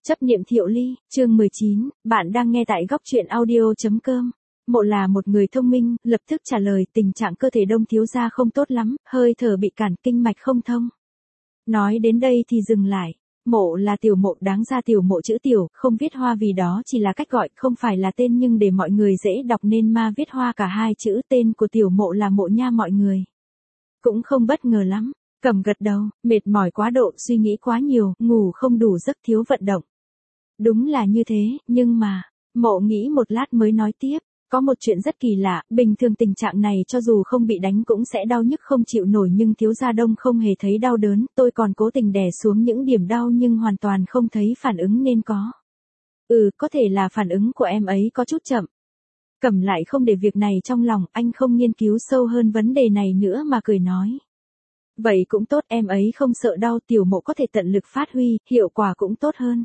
Chấp niệm Thiệu Ly, chương 19, bạn đang nghe tại góc truyện audio.com. Mộ là một người thông minh, lập tức trả lời tình trạng cơ thể Đông thiếu gia không tốt lắm, hơi thở bị cản, kinh mạch không thông. Nói đến đây thì dừng lại. Mộ là Tiểu Mộ, đáng ra Tiểu Mộ chữ Tiểu, không viết Hoa vì đó chỉ là cách gọi, không phải là tên, nhưng để mọi người dễ đọc nên ma viết Hoa cả hai chữ. Tên của Tiểu Mộ là Mộ nha mọi người. Cũng không bất ngờ lắm. Cầm gật đầu, mệt mỏi quá độ, suy nghĩ quá nhiều, ngủ không đủ giấc, thiếu vận động. Đúng là như thế, nhưng mà, Mộ nghĩ một lát mới nói tiếp, có một chuyện rất kỳ lạ, bình thường tình trạng này cho dù không bị đánh cũng sẽ đau nhức không chịu nổi, nhưng thiếu gia Đông không hề thấy đau đớn, tôi còn cố tình đè xuống những điểm đau nhưng hoàn toàn không thấy phản ứng nên có. Có thể là phản ứng của em ấy có chút chậm. Cầm lại không để việc này trong lòng, anh không nghiên cứu sâu hơn vấn đề này nữa mà cười nói. Vậy cũng tốt, em ấy không sợ đau, Tiểu Mộ có thể tận lực phát huy, hiệu quả cũng tốt hơn.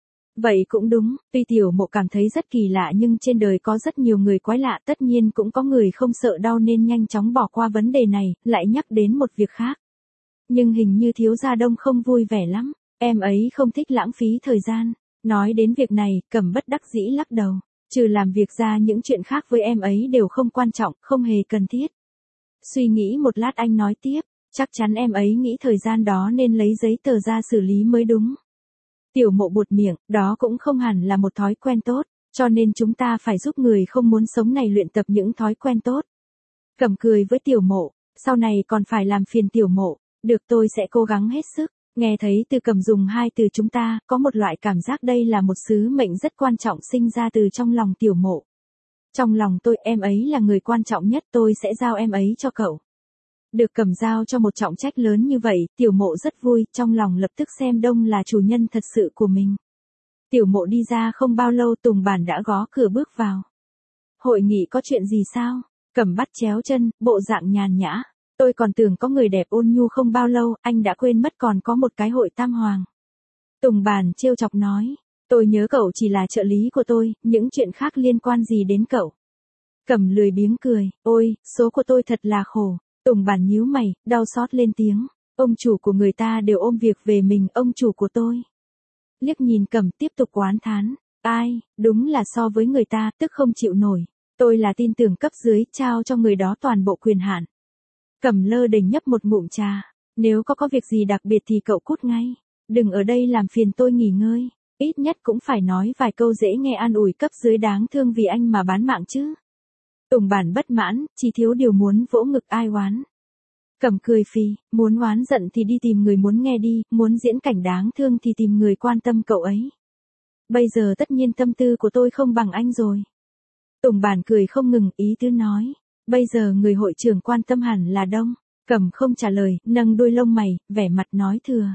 Vậy cũng đúng, tuy Tiểu Mộ cảm thấy rất kỳ lạ nhưng trên đời có rất nhiều người quái lạ, tất nhiên cũng có người không sợ đau nên nhanh chóng bỏ qua vấn đề này, lại nhắc đến một việc khác. Nhưng hình như thiếu gia Đông không vui vẻ lắm, em ấy không thích lãng phí thời gian. Nói đến việc này, Cẩm bất đắc dĩ lắc đầu, trừ làm việc ra những chuyện khác với em ấy đều không quan trọng, không hề cần thiết. Suy nghĩ một lát anh nói tiếp. Chắc chắn em ấy nghĩ thời gian đó nên lấy giấy tờ ra xử lý mới đúng. Tiểu Mộ buột miệng, đó cũng không hẳn là một thói quen tốt, cho nên chúng ta phải giúp người không muốn sống này luyện tập những thói quen tốt. Cẩm cười với Tiểu Mộ, sau này còn phải làm phiền Tiểu Mộ, được tôi sẽ cố gắng hết sức. Nghe thấy từ Cẩm dùng hai từ chúng ta, có một loại cảm giác đây là một sứ mệnh rất quan trọng sinh ra từ trong lòng Tiểu Mộ. Trong lòng tôi, em ấy là người quan trọng nhất, tôi sẽ giao em ấy cho cậu. Được Cẩm giao cho một trọng trách lớn như vậy, Tiểu Mộ rất vui, trong lòng lập tức xem Đông là chủ nhân thật sự của mình. Tiểu Mộ đi ra không bao lâu, Tùng Bản đã gõ cửa bước vào. Hội nghị có chuyện gì sao? Cẩm bắt chéo chân, bộ dạng nhàn nhã. Tôi còn tưởng có người đẹp ôn nhu, không bao lâu, anh đã quên mất còn có một cái hội tam hoàng. Tùng Bản trêu chọc nói, tôi nhớ cậu chỉ là trợ lý của tôi, những chuyện khác liên quan gì đến cậu? Cẩm lười biếng cười, ôi, số của tôi thật là khổ. Tùng Bản nhíu mày, đau xót lên tiếng, ông chủ của người ta đều ôm việc về mình, ông chủ của tôi. Liếc nhìn Cẩm tiếp tục oán thán, ai, đúng là so với người ta, tức không chịu nổi. Tôi là tin tưởng cấp dưới, trao cho người đó toàn bộ quyền hạn. Cẩm lơ đễnh nhấp một ngụm trà, nếu có việc gì đặc biệt thì cậu cút ngay, đừng ở đây làm phiền tôi nghỉ ngơi, ít nhất cũng phải nói vài câu dễ nghe an ủi cấp dưới đáng thương vì anh mà bán mạng chứ. Tùng Bản bất mãn, chỉ thiếu điều muốn vỗ ngực ai oán. Cẩm cười phì, muốn oán giận thì đi tìm người muốn nghe đi, muốn diễn cảnh đáng thương thì tìm người quan tâm cậu ấy. Bây giờ tất nhiên tâm tư của tôi không bằng anh rồi. Tùng Bản cười không ngừng, ý tứ nói, bây giờ người hội trưởng quan tâm hẳn là Đông. Cẩm không trả lời, nâng đuôi lông mày, vẻ mặt nói thừa.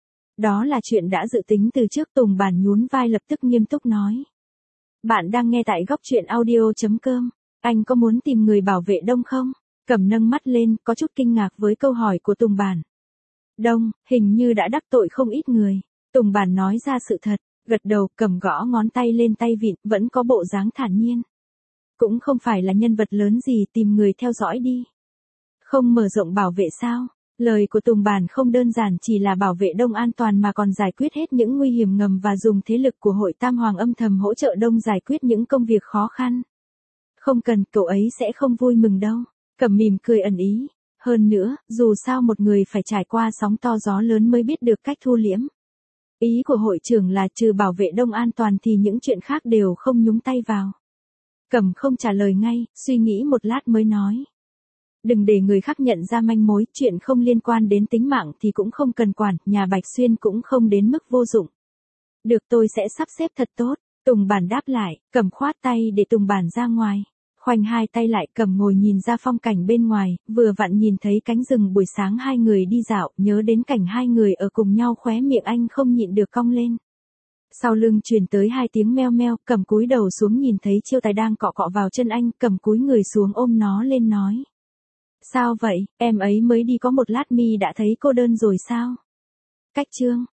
Đó là chuyện đã dự tính từ trước. Tùng Bản nhún vai lập tức nghiêm túc nói. Bạn đang nghe tại góc truyện audio.com. Anh có muốn tìm người bảo vệ Đông không? Cẩm nâng mắt lên, có chút kinh ngạc với câu hỏi của Tùng Bản. Đông, hình như đã đắc tội không ít người. Tùng Bản nói ra sự thật, gật đầu, Cẩm gõ ngón tay lên tay vịn, vẫn có bộ dáng thản nhiên. Cũng không phải là nhân vật lớn gì, tìm người theo dõi đi. Không mở rộng bảo vệ sao? Lời của Tùng Bản không đơn giản chỉ là bảo vệ Đông an toàn mà còn giải quyết hết những nguy hiểm ngầm và dùng thế lực của hội Tam Hoàng âm thầm hỗ trợ Đông giải quyết những công việc khó khăn. Không cần, cậu ấy sẽ không vui mừng đâu. Cẩm mỉm cười ẩn ý. Hơn nữa, dù sao một người phải trải qua sóng to gió lớn mới biết được cách thu liễm. Ý của hội trưởng là trừ bảo vệ Đông an toàn thì những chuyện khác đều không nhúng tay vào. Cẩm không trả lời ngay, suy nghĩ một lát mới nói. Đừng để người khác nhận ra manh mối, chuyện không liên quan đến tính mạng thì cũng không cần quản, nhà Bạch Xuyên cũng không đến mức vô dụng. Được, tôi sẽ sắp xếp thật tốt. Tùng Bản đáp lại, Cẩm khoát tay để Tùng Bản ra ngoài. Khoanh hai tay lại, Cẩm ngồi nhìn ra phong cảnh bên ngoài, vừa vặn nhìn thấy cánh rừng buổi sáng hai người đi dạo, nhớ đến cảnh hai người ở cùng nhau, khóe miệng anh không nhịn được cong lên. Sau lưng truyền tới hai tiếng meo meo, Cẩm cúi đầu xuống nhìn thấy Chiêu Tài đang cọ cọ vào chân anh, Cẩm cúi người xuống ôm nó lên nói. Sao vậy, em ấy mới đi có một lát mi đã thấy cô đơn rồi sao? Cách chương.